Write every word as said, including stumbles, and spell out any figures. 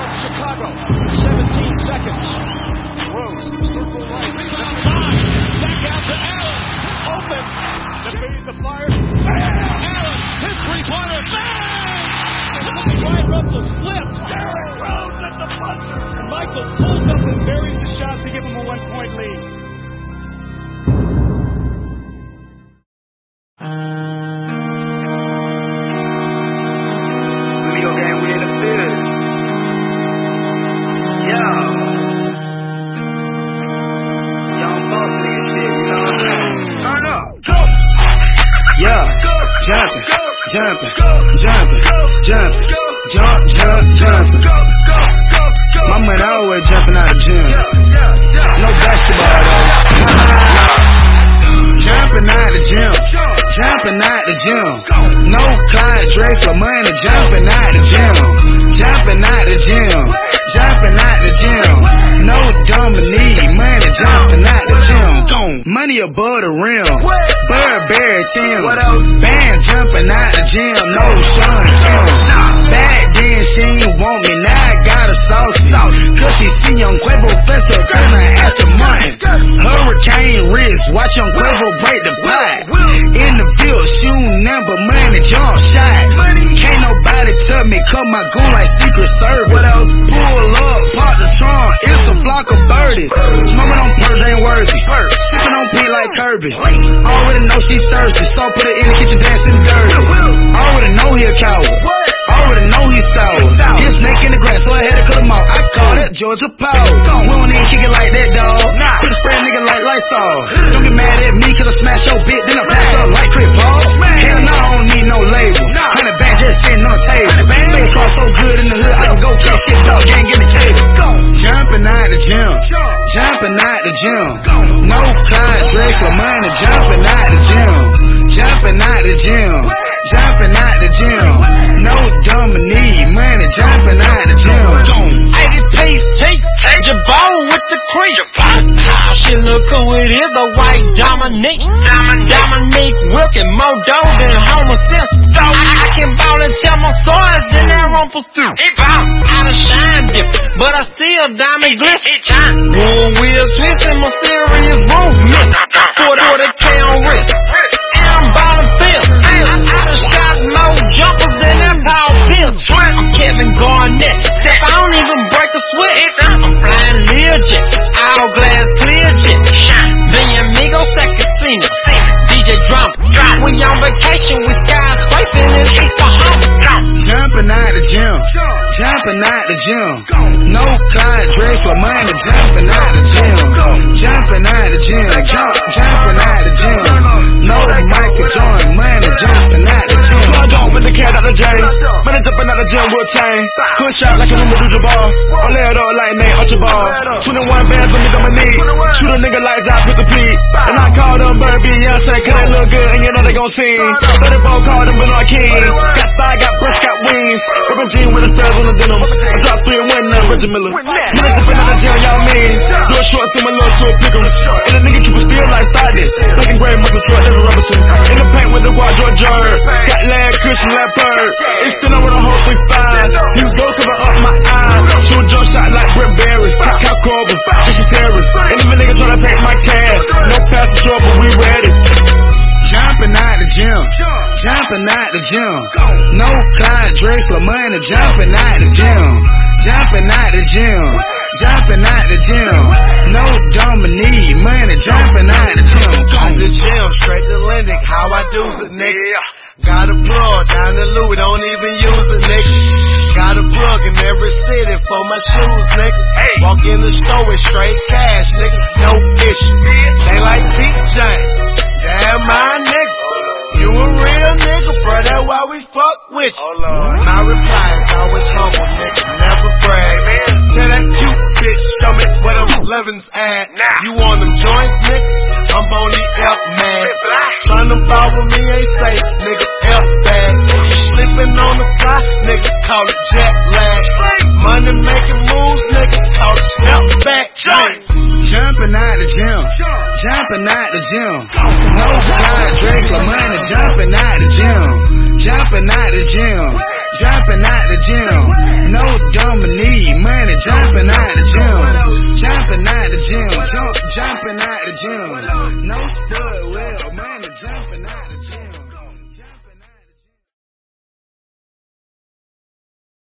from Chicago. seventeen seconds. Rose, circle right. Back out to Allen. Open. Defeating the fire. Bam! Allen, his three-pointer. Bang! Brian Russell slips. Derrick Rose at the buzzer. And Michael pulls up and buries the shot to give him a one-point lead. Video game, we in the field. Yo. Young boss nigga shit, you know what I'm saying? Turn up. Go. Yeah. Jumping, jumping, jumping, jumping, jump, jump, jumping. My man always jumping out of gym. No basketball though. Jumping out the gym, jumping out the gym. No Clyde Drexler money, jumping out the gym, jumping out the gym, jumping out the gym. No Dominique money, jumping out the gym. Money above the rim, Burberry Tim. Band jumping out the gym, no Sean Kim. Back then she ain't want me, now I got a saucy. Cause she see young Quavo flex her, kinda Aston Martin. Hurricane wrist, watch young Quavo break the pot. In the field, shooting number money, jump shot. Can't nobody tell me, cut my goon like Secret Service. Pull up, park the trunk, it's a flock of birdies. Smoking on purge ain't worthy, sipping on pee like Kirby. Already know she thirsty, so put it in the kitchen dancing dirty. Already know he a coward, already know he sour. He a snake in the grass, so I had to cut him out. I call that Georgia Power. We don't even kick it like that, dawg. Put a spray nigga like Lysol. Don't get mad at me, cause I smash your bitch, then I pass up like Chris Paul. Hell no, I don't need no label. Hundred bands just sitting on the table. Play car so good in the hood, I can go catch shit, dog, gang, get the cable. Jumping out the gym, jumping out the gym. No Clyde Drexler money, jumping out the gym, jumping out the gym, jumping out the gym. No Dominique money, jumping out the gym. eighty piece teeth, Jabot with the crease. How she look cool with it, the white Dominique. Dominique working more dough than Homer Simpson. I, I can ball and tell my stories than that Rumpelstiltskin. He ball out of shine dip, but I still diamond glisten. One wheel twisting, mysterious movement. forty K on wrist, and I'm ballin' fifth. I, I, I done shot more jumpers than that Paul Pierce. I'm Kevin Garnett, step I don't even break a sweat. I'm flying Learjet, all glass clear jet. Vinny Amigos that casino, D J Drama. We on vacation, we skyscraping in East Bahama. Jumping out the gym, jumping out the gym. No Clyde Drexler money, jumping out the gym, jumping out the gym, jump, jumping out the gym. No Michael Jordan money, jumping out the gym. I don't with the cat out the J, man, I'm jumping out the gym with a chain. Push out like a number do the ball, I lay it up like Nate Archibald. twenty-one bands for me, Dominique. Shoot a nigga lights out, pick a peek. And I call them Bird Beyonce, cause they look good and you know they gon' sing. thirty-four call them Bernard King. Got thigh, got breast, got wings. Rippin' jean with the stars on the denim. I drop three and win now, Reggie Miller. Man, I'm jumping out the gym, y'all mean. Do a short similar to a pick'em. And the nigga keep it still like started. Black and gray muscle truck, that's a Robertson. In the paint with the quadro jerk. Got lag, cushion, leopard. It's still over the whole three five. You go cover up my eye. Shoot a jump shot like Brett Barry. Cal Corbin, Christian Terry. And if a nigga tryna take my cash, no pass to show, but we ready. Jumping out the gym, jumping out the gym. No Clyde Drexler money, jumping out the gym, jumping out the gym, jumping out the gym. No Dominique money, jumping out the gym. Out the gym, straight to Lindick, how I do it, nigga. Got a plug down in Louis, don't even use it, nigga. Got a plug in every city for my shoes, nigga. Walk in the store with straight cash, nigga. No issue. They like T J. Damn, my nigga. You a real nigga, bro. That's why we fuck with you. My reply is always humble, nigga. Never brag. Tell that cute bitch, show me where them elevens at. You on them joints, nigga? I'm on the F, man. Tryna ball with me ain't safe, nigga. F bag. You sleeping on the fly, nigga. Call it jet lag. Money making moves, nigga. Call it snap back. Jumping out the gym, jumping out the gym. No Clyde Drexler money, jumping out the gym, jumping out the gym, jumping out the gym. No Dominique jumping out the gym.